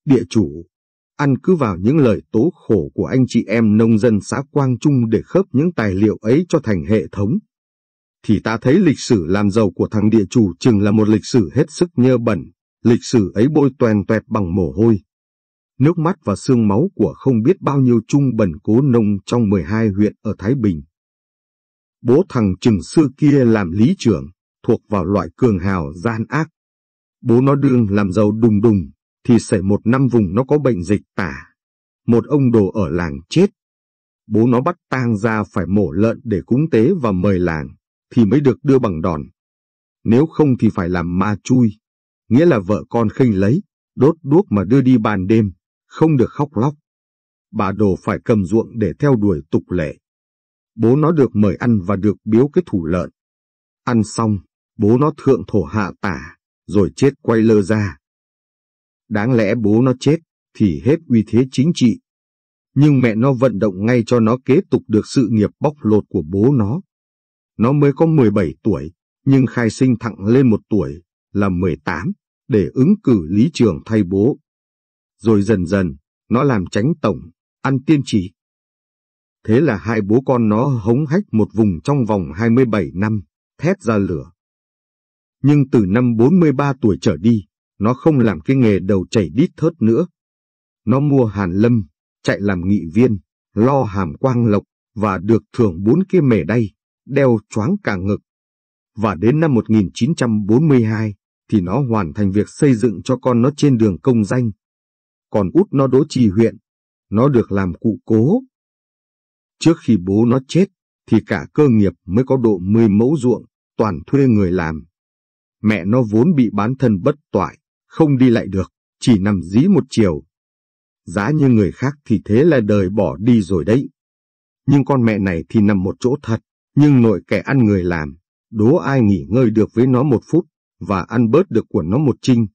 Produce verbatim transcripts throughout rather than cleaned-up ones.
Địa chủ, ăn cứ vào những lời tố khổ của anh chị em nông dân xã Quang Trung để khớp những tài liệu ấy cho thành hệ thống. Thì ta thấy lịch sử làm giàu của thằng địa chủ chừng là một lịch sử hết sức nhơ bẩn, lịch sử ấy bôi toèn toẹt bằng mồ hôi, nước mắt và xương máu của không biết bao nhiêu trung bần cố nông trong mười hai huyện ở Thái Bình. Bố thằng Trừng xưa kia làm lý trưởng, thuộc vào loại cường hào gian ác. Bố nó đương làm giàu đùng đùng, thì xảy một năm vùng nó có bệnh dịch tả. Một ông đồ ở làng chết. Bố nó bắt tang ra phải mổ lợn để cúng tế và mời làng, thì mới được đưa bằng đòn. Nếu không thì phải làm ma chui, nghĩa là vợ con khênh lấy, đốt đuốc mà đưa đi ban đêm, không được khóc lóc. Bà đồ phải cầm ruộng để theo đuổi tục lệ. Bố nó được mời ăn và được biếu cái thủ lợn. Ăn xong, bố nó thượng thổ hạ tả, rồi chết quay lơ ra. Đáng lẽ bố nó chết, thì hết uy thế chính trị. Nhưng mẹ nó vận động ngay cho nó kế tục được sự nghiệp bóc lột của bố nó. Nó mới có mười bảy tuổi, nhưng khai sinh thẳng lên một tuổi, là mười tám, để ứng cử lý trưởng thay bố. Rồi dần dần, nó làm chánh tổng, ăn tiên chỉ. Thế là hai bố con nó hống hách một vùng trong vòng hai mươi bảy năm, thét ra lửa. Nhưng từ năm bốn mươi ba tuổi trở đi, nó không làm cái nghề đầu chảy đít thớt nữa. Nó mua Hàn Lâm, chạy làm nghị viên, lo hàm Quang Lộc, và được thưởng bốn cái mề đay, đeo choáng cả ngực. Và đến năm một nghìn chín trăm bốn mươi hai, thì nó hoàn thành việc xây dựng cho con nó trên đường công danh. Còn út nó Đỗ Trì huyện, nó được làm cụ cố. Trước khi bố nó chết, thì cả cơ nghiệp mới có độ mười mẫu ruộng, toàn thuê người làm. Mẹ nó vốn bị bán thân bất toại, không đi lại được, chỉ nằm dí một chiều. Giá như người khác thì thế là đời bỏ đi rồi đấy. Nhưng con mẹ này thì nằm một chỗ thật, nhưng nội kẻ ăn người làm, đố ai nghỉ ngơi được với nó một phút, và ăn bớt được của nó một trinh.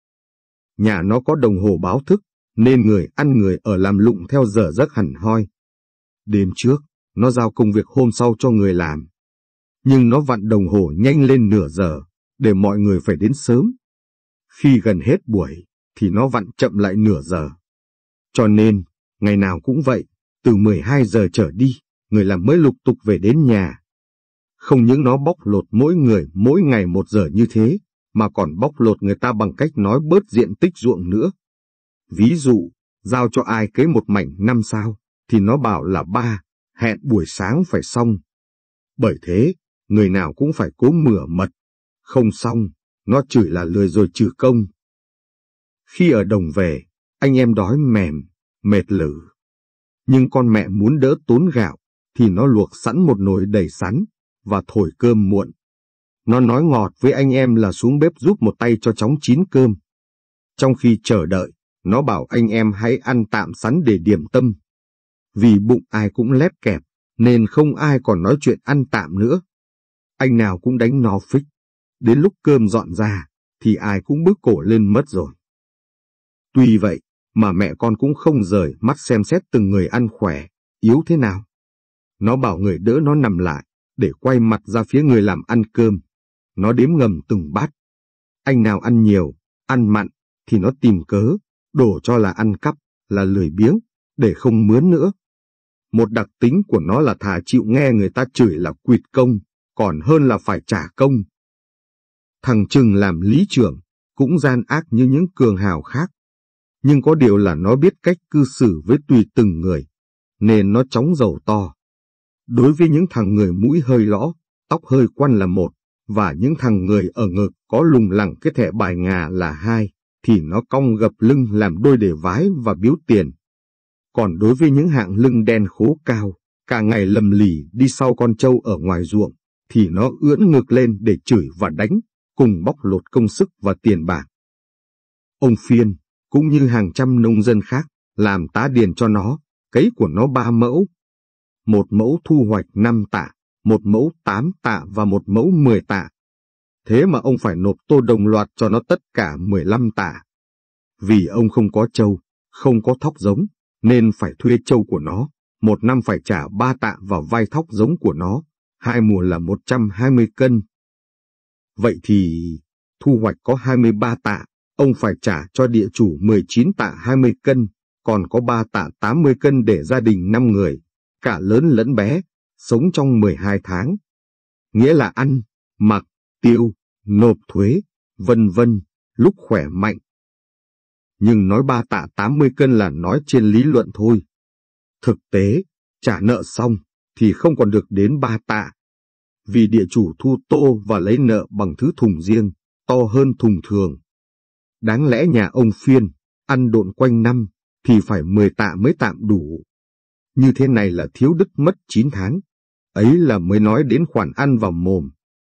Nhà nó có đồng hồ báo thức, nên người ăn người ở làm lụng theo giờ giấc hẳn hoi. Đêm trước, nó giao công việc hôm sau cho người làm. Nhưng nó vặn đồng hồ nhanh lên nửa giờ, để mọi người phải đến sớm. Khi gần hết buổi, thì nó vặn chậm lại nửa giờ. Cho nên, ngày nào cũng vậy, từ mười hai giờ trở đi, người làm mới lục tục về đến nhà. Không những nó bóc lột mỗi người mỗi ngày một giờ như thế, mà còn bóc lột người ta bằng cách nói bớt diện tích ruộng nữa. Ví dụ, giao cho ai cấy một mảnh năm sao, thì nó bảo là ba, hẹn buổi sáng phải xong. Bởi thế, người nào cũng phải cố mửa mật. Không xong, nó chửi là lười rồi trừ công. Khi ở đồng về, anh em đói mềm, mệt lử. Nhưng con mẹ muốn đỡ tốn gạo, thì nó luộc sẵn một nồi đầy sắn, và thổi cơm muộn. Nó nói ngọt với anh em là xuống bếp giúp một tay cho chóng chín cơm. Trong khi chờ đợi, nó bảo anh em hãy ăn tạm sắn để điểm tâm. Vì bụng ai cũng lép kẹp, nên không ai còn nói chuyện ăn tạm nữa. Anh nào cũng đánh nó phích. Đến lúc cơm dọn ra, thì ai cũng bước cổ lên mất rồi. Tuy vậy, mà mẹ con cũng không rời mắt xem xét từng người ăn khỏe, yếu thế nào. Nó bảo người đỡ nó nằm lại, để quay mặt ra phía người làm ăn cơm. Nó đếm ngầm từng bát. Anh nào ăn nhiều, ăn mặn, thì nó tìm cớ, đổ cho là ăn cắp, là lười biếng, để không mướn nữa. Một đặc tính của nó là thà chịu nghe người ta chửi là quỵt công, còn hơn là phải trả công. Thằng Trừng làm lý trưởng, cũng gian ác như những cường hào khác. Nhưng có điều là nó biết cách cư xử với tùy từng người, nên nó chóng giàu to. Đối với những thằng người mũi hơi lõ, tóc hơi quăn là một, và những thằng người ở ngực có lùng lẳng cái thẻ bài ngà là hai, thì nó cong gập lưng làm đôi để vái và biếu tiền. Còn đối với những hạng lưng đen khố cao, cả ngày lầm lì đi sau con trâu ở ngoài ruộng, thì nó ưỡn ngực lên để chửi và đánh, cùng bóc lột công sức và tiền bạc. Ông Phiên, cũng như hàng trăm nông dân khác, làm tá điền cho nó, cấy của nó ba mẫu. Một mẫu thu hoạch năm tạ, một mẫu tám tạ và một mẫu mười tạ. Thế mà ông phải nộp tô đồng loạt cho nó tất cả mười lăm tạ. Vì ông không có trâu, không có thóc giống, nên phải thuê trâu của nó, một năm phải trả ba tạ vào vai thóc giống của nó, hai mùa là một trăm hai mươi cân. Vậy thì, thu hoạch có hai mươi ba tạ, ông phải trả cho địa chủ mười chín tạ hai mươi cân, còn có ba tạ tám mươi cân để gia đình năm người, cả lớn lẫn bé, sống trong mười hai tháng. Nghĩa là ăn, mặc, tiêu, nộp thuế, vân vân, lúc khỏe mạnh. Nhưng nói ba tạ tám mươi cân là nói trên lý luận thôi. Thực tế, trả nợ xong thì không còn được đến ba tạ. Vì địa chủ thu tô và lấy nợ bằng thứ thùng riêng, to hơn thùng thường. Đáng lẽ nhà ông Phiên, ăn độn quanh năm, thì phải mười tạ mới tạm đủ. Như thế này là thiếu đứt mất chín tháng. Ấy là mới nói đến khoản ăn vào mồm.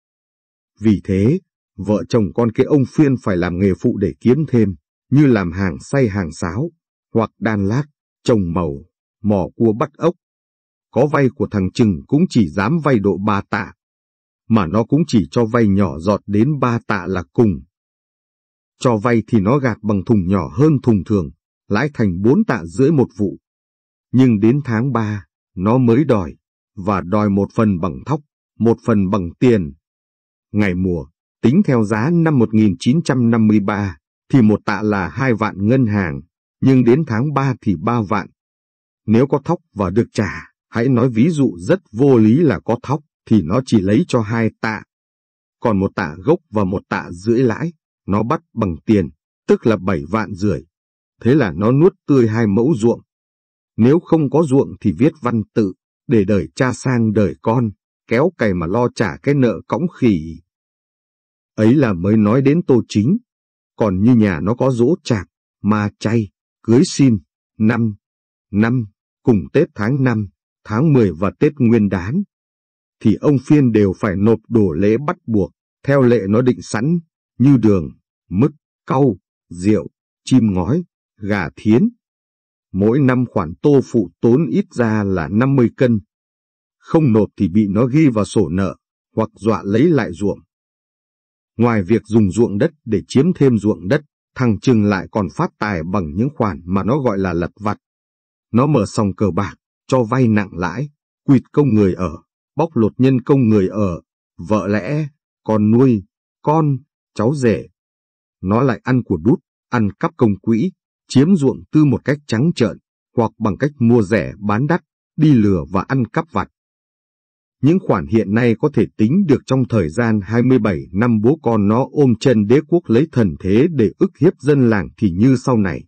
Vì thế, vợ chồng con cái ông Phiên phải làm nghề phụ để kiếm thêm, như làm hàng xay hàng sáo, hoặc đan lát, trồng màu, mò cua bắt ốc. Có vay của thằng Trừng cũng chỉ dám vay độ ba tạ, mà nó cũng chỉ cho vay nhỏ giọt đến ba tạ là cùng. Cho vay thì nó gạt bằng thùng nhỏ hơn thùng thường, lãi thành bốn tạ rưỡi một vụ. Nhưng đến tháng ba, nó mới đòi, và đòi một phần bằng thóc, một phần bằng tiền. Ngày mùa, tính theo giá năm một nghìn chín trăm năm mươi ba, thì một tạ là hai vạn ngân hàng, nhưng đến tháng ba thì ba vạn. Nếu có thóc và được trả, hãy nói ví dụ rất vô lý là có thóc, thì nó chỉ lấy cho hai tạ. Còn một tạ gốc và một tạ rưỡi lãi, nó bắt bằng tiền, tức là bảy vạn rưỡi. Thế là nó nuốt tươi hai mẫu ruộng. Nếu không có ruộng thì viết văn tự, để đời cha sang đời con, kéo cày mà lo trả cái nợ cõng khỉ. Ấy là mới nói đến Tô Chính. Còn như nhà nó có giỗ chạp, ma chay, cưới xin, năm, năm, cùng Tết tháng năm, tháng mười và Tết Nguyên Đán, thì ông Phiên đều phải nộp đồ lễ bắt buộc, theo lệ nó định sẵn, như đường, mứt, cau, rượu, chim ngói, gà thiến. Mỗi năm khoản tô phụ tốn ít ra là năm mươi cân. Không nộp thì bị nó ghi vào sổ nợ, hoặc dọa lấy lại ruộng. Ngoài việc dùng ruộng đất để chiếm thêm ruộng đất, thằng Trừng lại còn phát tài bằng những khoản mà nó gọi là lật vặt. Nó mở sòng cờ bạc, cho vay nặng lãi, quỵt công người ở, bóc lột nhân công người ở, vợ lẽ, con nuôi, con, cháu rể. Nó lại ăn của đút, ăn cắp công quỹ, chiếm ruộng tư một cách trắng trợn, hoặc bằng cách mua rẻ bán đắt, đi lừa và ăn cắp vặt. Những khoản hiện nay có thể tính được trong thời gian hai mươi bảy năm bố con nó ôm chân đế quốc lấy thần thế để ức hiếp dân làng thì như sau này.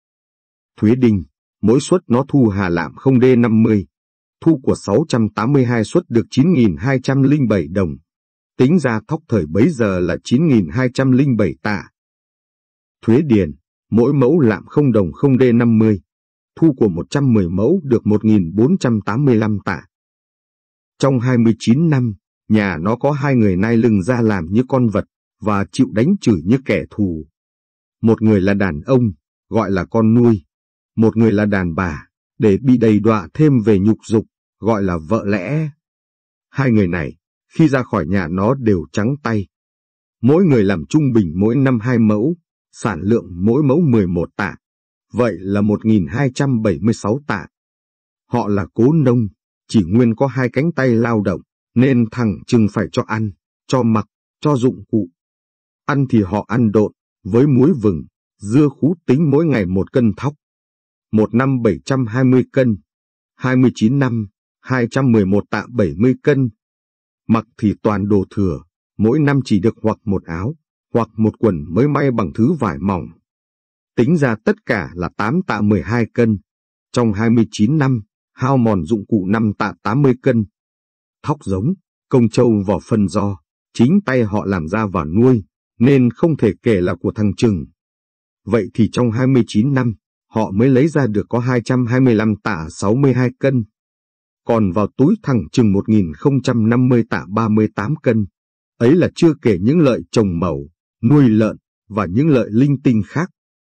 Thuế đinh, mỗi suất nó thu hà lạm không đê năm mươi, thu của sáu trăm tám mươi hai suất được chín nghìn hai trăm lẻ bảy đồng, tính ra thóc thời bấy giờ là chín nghìn hai trăm lẻ bảy tạ. Thuế điền, mỗi mẫu lạm không đồng không đê năm mươi, thu của một trăm mười mẫu được một nghìn bốn trăm tám mươi lăm tạ. Trong hai mươi chín năm, nhà nó có hai người nai lưng ra làm như con vật, và chịu đánh chửi như kẻ thù. Một người là đàn ông, gọi là con nuôi. Một người là đàn bà, để bị đầy đọa thêm về nhục dục, gọi là vợ lẽ. Hai người này, khi ra khỏi nhà nó đều trắng tay. Mỗi người làm trung bình mỗi năm hai mẫu, sản lượng mỗi mẫu mười một tạ. Vậy là một nghìn hai trăm bảy mươi sáu tạ. Họ là cố nông, chỉ nguyên có hai cánh tay lao động, nên thằng Trừng phải cho ăn, cho mặc, cho dụng cụ. Ăn thì họ ăn độn, với muối vừng, dưa khú tính mỗi ngày một cân thóc. Một năm bảy trăm hai mươi cân, hai mươi chín năm, hai trăm mười một tạ bảy mươi cân. Mặc thì toàn đồ thừa, mỗi năm chỉ được hoặc một áo, hoặc một quần mới may bằng thứ vải mỏng. Tính ra tất cả là tám tạ mười hai cân. Trong hai mươi chín năm, hao mòn dụng cụ năm tạ tám mươi cân. Thóc giống, công trâu vỏ phân do, chính tay họ làm ra và nuôi, nên không thể kể là của thằng Trừng. Vậy thì trong hai mươi chín năm, họ mới lấy ra được có hai trăm hai mươi lăm tạ sáu mươi hai cân. Còn vào túi thằng Trừng một nghìn không trăm năm mươi tạ ba mươi tám cân. Ấy là chưa kể những lợi trồng màu, nuôi lợn, và những lợi linh tinh khác.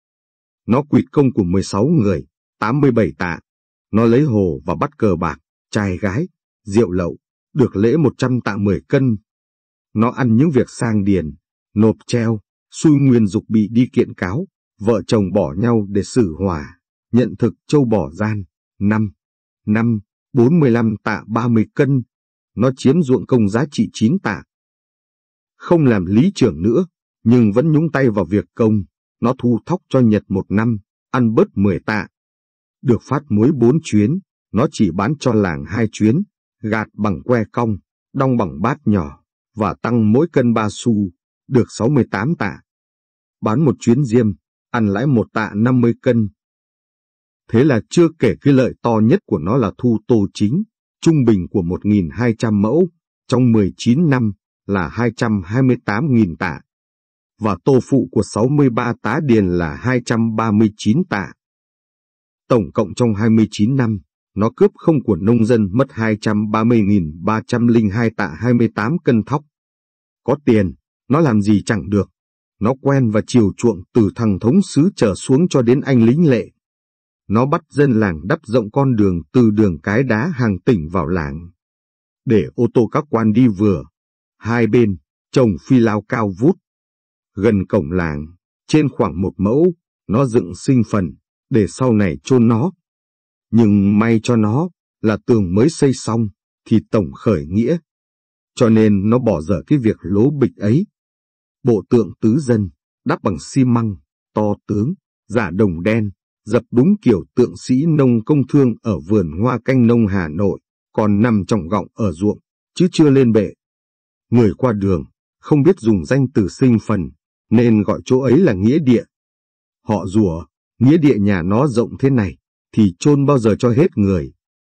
Nó quỵt công của mười sáu người, tám mươi bảy tạ. Nó lấy hồ và bắt cờ bạc, trai gái, rượu lậu, được lễ một trăm tạ mười cân. Nó ăn những việc sang điền, nộp treo, xui nguyên dục bị đi kiện cáo, vợ chồng bỏ nhau để xử hòa, nhận thực châu bỏ gian, năm, năm, bốn mươi lăm tạ ba mươi cân. Nó chiếm ruộng công giá trị chín tạ. Không làm lý trưởng nữa, nhưng vẫn nhúng tay vào việc công, nó thu thóc cho Nhật một năm, ăn bớt mười tạ. Được phát muối bốn chuyến, nó chỉ bán cho làng hai chuyến, gạt bằng que cong, đong bằng bát nhỏ, và tăng mỗi cân ba xu, được sáu mươi tám tạ. Bán một chuyến diêm, ăn lãi một tạ năm mươi cân. Thế là chưa kể cái lợi to nhất của nó là thu tô chính, trung bình của một nghìn hai trăm mẫu, trong mười chín năm là hai trăm hai mươi tám nghìn tạ. Và tô phụ của sáu mươi ba tá điền là hai trăm ba mươi chín tạ. Tổng cộng trong hai mươi chín năm, nó cướp không của nông dân mất hai trăm ba mươi nghìn ba trăm lẻ hai tạ hai mươi tám cân thóc. Có tiền, nó làm gì chẳng được. Nó quen và chiều chuộng từ thằng thống sứ trở xuống cho đến anh lính lệ. Nó bắt dân làng đắp rộng con đường từ đường Cái Đá hàng tỉnh vào làng, để ô tô các quan đi vừa. Hai bên, trồng phi lao cao vút. Gần cổng làng, trên khoảng một mẫu, nó dựng sinh phần, để sau này chôn nó. Nhưng may cho nó, là tường mới xây xong, thì tổng khởi nghĩa. Cho nên nó bỏ dở cái việc lố bịch ấy. Bộ tượng tứ dân, đắp bằng xi măng, to tướng, giả đồng đen, dập đúng kiểu tượng sĩ nông công thương ở vườn hoa canh nông Hà Nội, còn nằm trong gọng ở ruộng, chứ chưa lên bệ. Người qua đường, không biết dùng danh từ sinh phần, nên gọi chỗ ấy là nghĩa địa. Họ rủa, nghĩa địa nhà nó rộng thế này, thì chôn bao giờ cho hết người.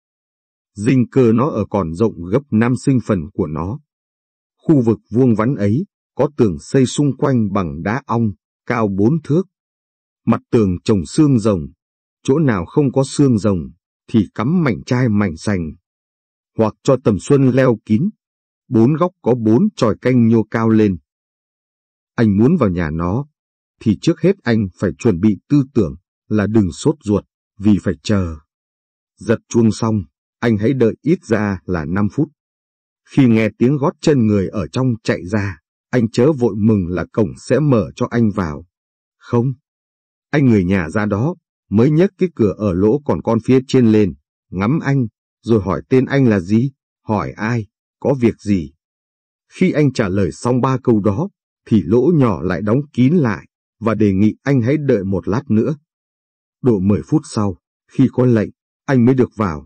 Dinh cơ nó ở còn rộng gấp năm sinh phần của nó. Khu vực vuông vắn ấy, có tường xây xung quanh bằng đá ong, cao bốn thước. Mặt tường trồng xương rồng, chỗ nào không có xương rồng, thì cắm mảnh chai mảnh sành. Hoặc cho tầm xuân leo kín, bốn góc có bốn chòi canh nhô cao lên. Anh muốn vào nhà nó, thì trước hết anh phải chuẩn bị tư tưởng là đừng sốt ruột, vì phải chờ. Giật chuông xong, anh hãy đợi ít ra là năm phút. Khi nghe tiếng gót chân người ở trong chạy ra, anh chớ vội mừng là cổng sẽ mở cho anh vào. Không, anh người nhà ra đó, mới nhấc cái cửa ở lỗ còn con phía trên lên, ngắm anh, rồi hỏi tên anh là gì, hỏi ai, có việc gì. Khi anh trả lời xong ba câu đó, thì lỗ nhỏ lại đóng kín lại, và đề nghị anh hãy đợi một lát nữa. Độ mười phút sau, khi có lệnh, anh mới được vào.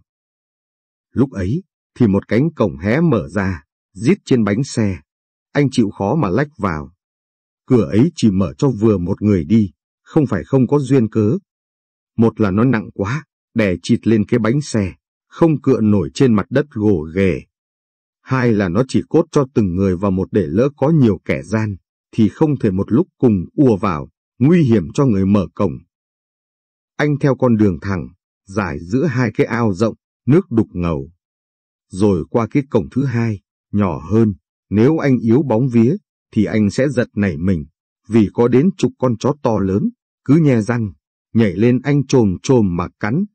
Lúc ấy, thì một cánh cổng hé mở ra, rít trên bánh xe. Anh chịu khó mà lách vào. Cửa ấy chỉ mở cho vừa một người đi, không phải không có duyên cớ. Một là nó nặng quá, đè chịt lên cái bánh xe, không cựa nổi trên mặt đất gồ ghề. Hai là nó chỉ cốt cho từng người vào một để lỡ có nhiều kẻ gian, thì không thể một lúc cùng ùa vào, nguy hiểm cho người mở cổng. Anh theo con đường thẳng, dài giữa hai cái ao rộng, nước đục ngầu. Rồi qua cái cổng thứ hai, nhỏ hơn, nếu anh yếu bóng vía, thì anh sẽ giật nảy mình, vì có đến chục con chó to lớn, cứ nhe răng, nhảy lên anh chồm chồm mà cắn.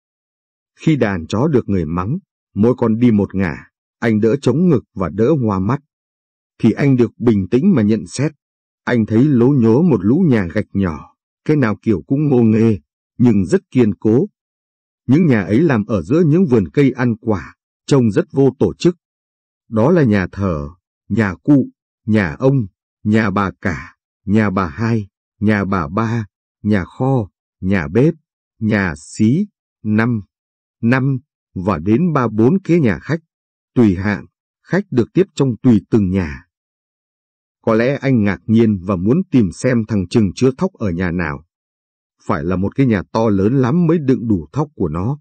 Khi đàn chó được người mắng, mỗi con đi một ngả, anh đỡ chống ngực và đỡ hoa mắt. Thì anh được bình tĩnh mà nhận xét. Anh thấy lố nhố một lũ nhà gạch nhỏ, cái nào kiểu cũng ngô nghê, nhưng rất kiên cố. Những nhà ấy làm ở giữa những vườn cây ăn quả, trông rất vô tổ chức. Đó là nhà thờ, nhà cụ, nhà ông, nhà bà cả, nhà bà hai, nhà bà ba, nhà kho, nhà bếp, nhà xí, năm, năm, và đến ba bốn cái nhà khách. Tùy hạng, khách được tiếp trong tùy từng nhà. Có lẽ anh ngạc nhiên và muốn tìm xem thằng Trừng chứa thóc ở nhà nào. Phải là một cái nhà to lớn lắm mới đựng đủ thóc của nó.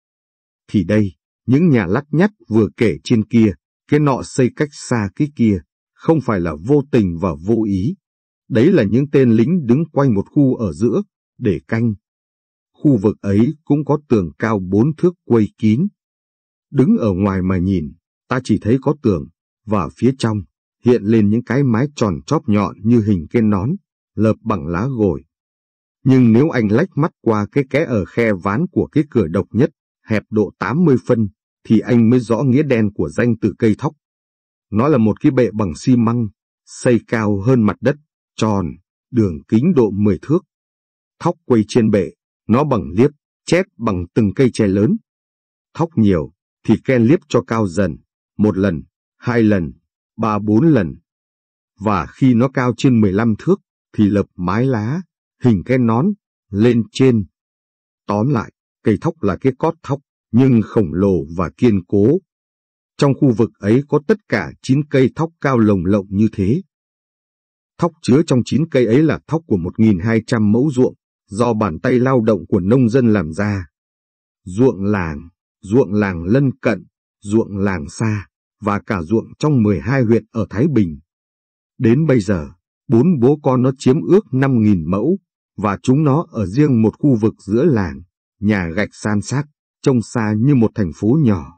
Thì đây, những nhà lắt nhắt vừa kể trên kia, cái nọ xây cách xa cái kia, không phải là vô tình và vô ý. Đấy là những tên lính đứng quanh một khu ở giữa, để canh. Khu vực ấy cũng có tường cao bốn thước quây kín. Đứng ở ngoài mà nhìn, ta chỉ thấy có tường, và phía trong hiện lên những cái mái tròn chóp nhọn như hình cái nón, lợp bằng lá gồi. Nhưng nếu anh lách mắt qua cái kẽ ở khe ván của cái cửa độc nhất, hẹp độ tám mươi phân, thì anh mới rõ nghĩa đen của danh từ cây thóc. Nó là một cái bệ bằng xi măng, xây cao hơn mặt đất, tròn, đường kính độ mười thước. Thóc quây trên bệ, nó bằng liếp, chét bằng từng cây tre lớn. Thóc nhiều, thì ken liếp cho cao dần, một lần, hai lần, ba bốn lần. Và khi nó cao trên mười lăm thước, thì lợp mái lá, hình cái nón, lên trên. Tóm lại, cây thóc là cái cót thóc, nhưng khổng lồ và kiên cố. Trong khu vực ấy có tất cả chín cây thóc cao lồng lộng như thế. Thóc chứa trong chín cây ấy là thóc của một nghìn hai trăm mẫu ruộng, do bàn tay lao động của nông dân làm ra. Ruộng làng, ruộng làng lân cận, ruộng làng xa, và cả ruộng trong mười hai huyện ở Thái Bình. Đến bây giờ, bốn bố con nó chiếm ước năm nghìn mẫu, và chúng nó ở riêng một khu vực giữa làng, nhà gạch san sát, trông xa như một thành phố nhỏ.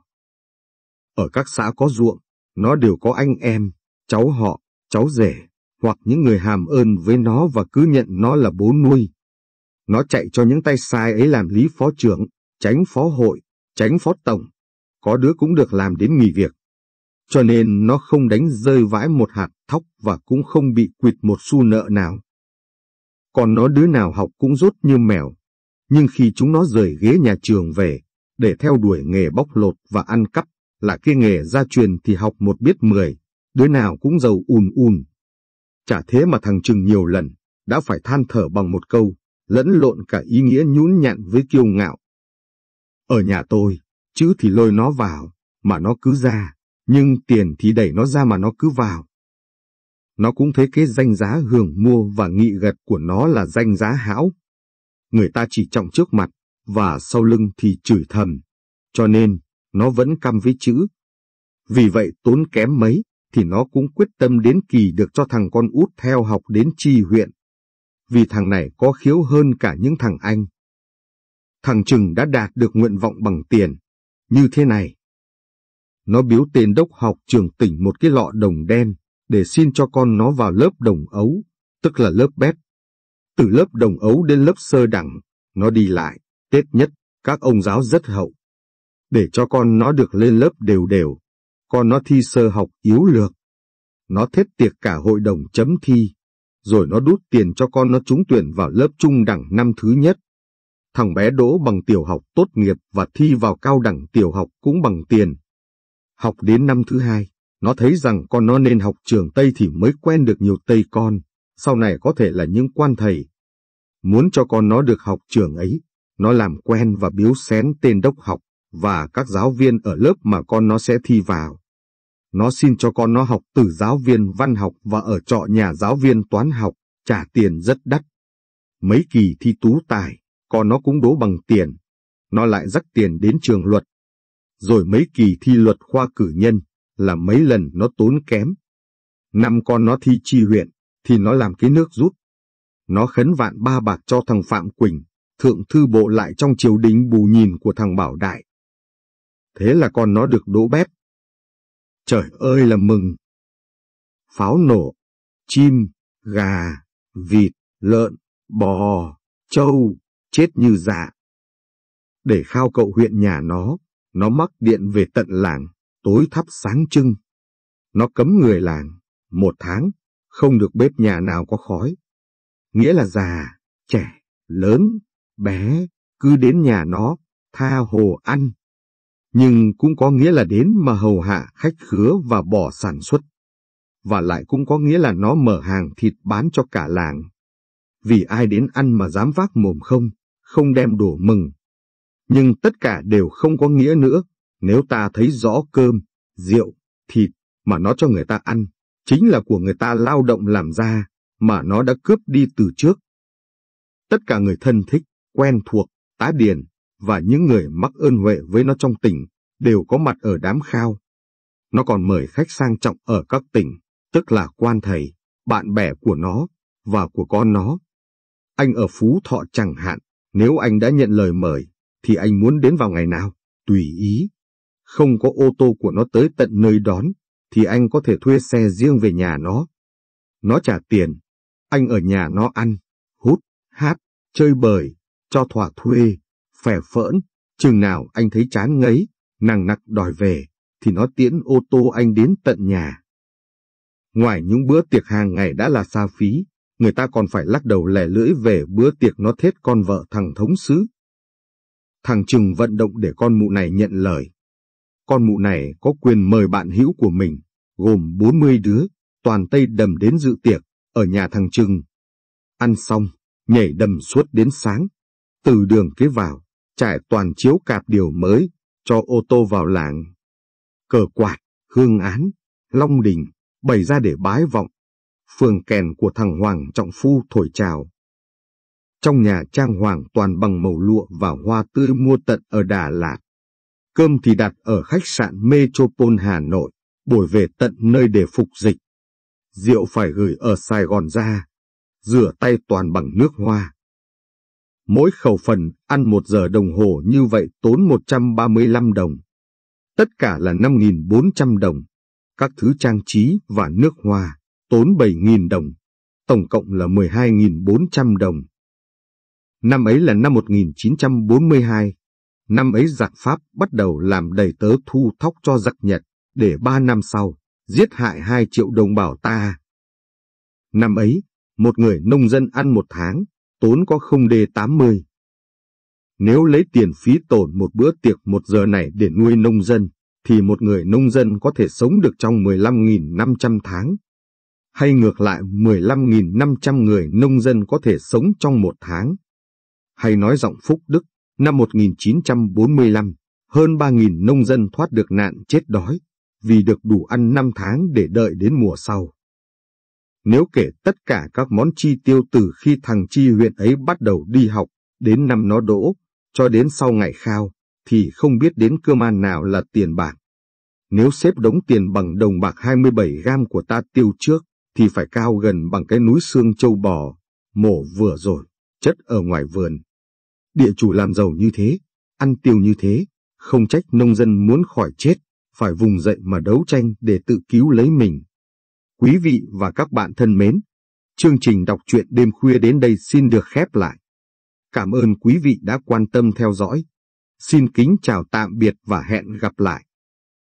Ở các xã có ruộng, nó đều có anh em, cháu họ, cháu rể, hoặc những người hàm ơn với nó và cứ nhận nó là bố nuôi. Nó chạy cho những tay sai ấy làm lý phó trưởng, chánh phó hội, chánh phó tổng, có đứa cũng được làm đến nghỉ việc. Cho nên nó không đánh rơi vãi một hạt thóc và cũng không bị quỵt một xu nợ nào. Còn nó đứa nào học cũng dốt như mèo, nhưng khi chúng nó rời ghế nhà trường về, để theo đuổi nghề bóc lột và ăn cắp, là cái nghề gia truyền thì học một biết mười, đứa nào cũng giàu ùn ùn. Chả thế mà thằng Trừng nhiều lần, đã phải than thở bằng một câu, lẫn lộn cả ý nghĩa nhún nhặn với kiêu ngạo. Ở nhà tôi, chữ thì lôi nó vào, mà nó cứ ra, nhưng tiền thì đẩy nó ra mà nó cứ vào. Nó cũng thấy cái danh giá hưởng mua và nghị gật của nó là danh giá hão. Người ta chỉ trọng trước mặt, và sau lưng thì chửi thầm, cho nên nó vẫn căm với chữ. Vì vậy tốn kém mấy, thì nó cũng quyết tâm đến kỳ được cho thằng con út theo học đến Chi huyện. Vì thằng này có khiếu hơn cả những thằng anh. Thằng Trừng đã đạt được nguyện vọng bằng tiền, như thế này. Nó biếu tên đốc học trường tỉnh một cái lọ đồng đen, để xin cho con nó vào lớp đồng ấu, tức là lớp bét. Từ lớp đồng ấu đến lớp sơ đẳng, nó đi lại, Tết nhất, các ông giáo rất hậu. Để cho con nó được lên lớp đều đều, con nó thi sơ học yếu lược. Nó thết tiệc cả hội đồng chấm thi, rồi nó đút tiền cho con nó trúng tuyển vào lớp trung đẳng năm thứ nhất. Thằng bé đỗ bằng tiểu học tốt nghiệp và thi vào cao đẳng tiểu học cũng bằng tiền. Học đến năm thứ hai, nó thấy rằng con nó nên học trường Tây thì mới quen được nhiều Tây con, sau này có thể là những quan thầy. Muốn cho con nó được học trường ấy, nó làm quen và biếu xén tên đốc học và các giáo viên ở lớp mà con nó sẽ thi vào. Nó xin cho con nó học từ giáo viên văn học và ở trọ nhà giáo viên toán học, trả tiền rất đắt. Mấy kỳ thi tú tài, con nó cũng đỗ bằng tiền. Nó lại dắt tiền đến trường luật. Rồi mấy kỳ thi luật khoa cử nhân, là mấy lần nó tốn kém. Năm con nó thi Chi huyện, thì nó làm cái nước rút. Nó khấn vạn ba bạc cho thằng Phạm Quỳnh, thượng thư bộ lại trong triều đình bù nhìn của thằng Bảo Đại. Thế là con nó được đỗ bét. Trời ơi là mừng! Pháo nổ, chim, gà, vịt, lợn, bò, trâu, chết như dạ. Để khao cậu huyện nhà nó, nó mắc điện về tận làng, tối thắp sáng trưng. Nó cấm người làng, một tháng, không được bếp nhà nào có khói. Nghĩa là già, trẻ, lớn, bé, cứ đến nhà nó, tha hồ ăn. Nhưng cũng có nghĩa là đến mà hầu hạ khách khứa và bỏ sản xuất. Và lại cũng có nghĩa là nó mở hàng thịt bán cho cả làng. Vì ai đến ăn mà dám vác mồm không, không đem đồ mừng. Nhưng tất cả đều không có nghĩa nữa, nếu ta thấy rõ cơm, rượu, thịt mà nó cho người ta ăn, chính là của người ta lao động làm ra, mà nó đã cướp đi từ trước. Tất cả người thân thích, quen thuộc, tá điền, và những người mắc ơn huệ với nó trong tỉnh, đều có mặt ở đám khao. Nó còn mời khách sang trọng ở các tỉnh, tức là quan thầy, bạn bè của nó, và của con nó. Anh ở Phú Thọ chẳng hạn, nếu anh đã nhận lời mời, thì anh muốn đến vào ngày nào, tùy ý. Không có ô tô của nó tới tận nơi đón, thì anh có thể thuê xe riêng về nhà nó. Nó trả tiền, anh ở nhà nó ăn, hút, hát, chơi bời, cho thỏa thuê, phè phỡn, chừng nào anh thấy chán ngấy, nằng nặc đòi về, thì nó tiễn ô tô anh đến tận nhà. Ngoài những bữa tiệc hàng ngày đã là xa phí, người ta còn phải lắc đầu lẻ lưỡi về bữa tiệc nó thết con vợ thằng thống sứ. Thằng Trừng vận động để con mụ này nhận lời. Con mụ này có quyền mời bạn hữu của mình, gồm bốn mươi đứa, toàn Tây Đầm đến dự tiệc, ở nhà thằng Trừng. Ăn xong, nhảy đầm suốt đến sáng. Từ đường kế vào, trải toàn chiếu cạp điều mới, cho ô tô vào làng. Cờ quạt, hương án, long đình, bày ra để bái vọng. Phường kèn của thằng Hoàng Trọng Phu thổi chào. Trong nhà trang hoàng toàn bằng màu lụa và hoa tươi mua tận ở Đà Lạt. Cơm thì đặt ở khách sạn Metropole Hà Nội, bồi về tận nơi để phục dịch. Rượu phải gửi ở Sài Gòn ra, rửa tay toàn bằng nước hoa. Mỗi khẩu phần ăn một giờ đồng hồ như vậy tốn một trăm ba mươi lăm đồng. Tất cả là năm nghìn bốn trăm đồng. Các thứ trang trí và nước hoa tốn bảy nghìn đồng. Tổng cộng là mười hai nghìn bốn trăm đồng. Năm ấy là năm một nghìn chín trăm bốn mươi hai. Năm ấy giặc Pháp bắt đầu làm đầy tớ thu thóc cho giặc Nhật, để ba năm sau, giết hại hai triệu đồng bào ta. Năm ấy, một người nông dân ăn một tháng, tốn có không đê tám mươi. Nếu lấy tiền phí tổn một bữa tiệc một giờ này để nuôi nông dân, thì một người nông dân có thể sống được trong mười lăm nghìn năm trăm tháng. Hay ngược lại mười lăm nghìn năm trăm người nông dân có thể sống trong một tháng. Hay nói giọng Phúc Đức, năm một nghìn chín trăm bốn mươi lăm, hơn ba nghìn nông dân thoát được nạn chết đói, vì được đủ ăn năm tháng để đợi đến mùa sau. Nếu kể tất cả các món chi tiêu từ khi thằng Chi huyện ấy bắt đầu đi học, đến năm nó đỗ, cho đến sau ngày khao, thì không biết đến cơm ăn nào là tiền bạc. Nếu xếp đống tiền bằng đồng bạc hai mươi bảy gam của ta tiêu trước, thì phải cao gần bằng cái núi xương trâu bò, mổ vừa rồi, chất ở ngoài vườn. Địa chủ làm giàu như thế, ăn tiêu như thế, không trách nông dân muốn khỏi chết, phải vùng dậy mà đấu tranh để tự cứu lấy mình. Quý vị và các bạn thân mến, chương trình đọc truyện đêm khuya đến đây xin được khép lại. Cảm ơn quý vị đã quan tâm theo dõi. Xin kính chào tạm biệt và hẹn gặp lại.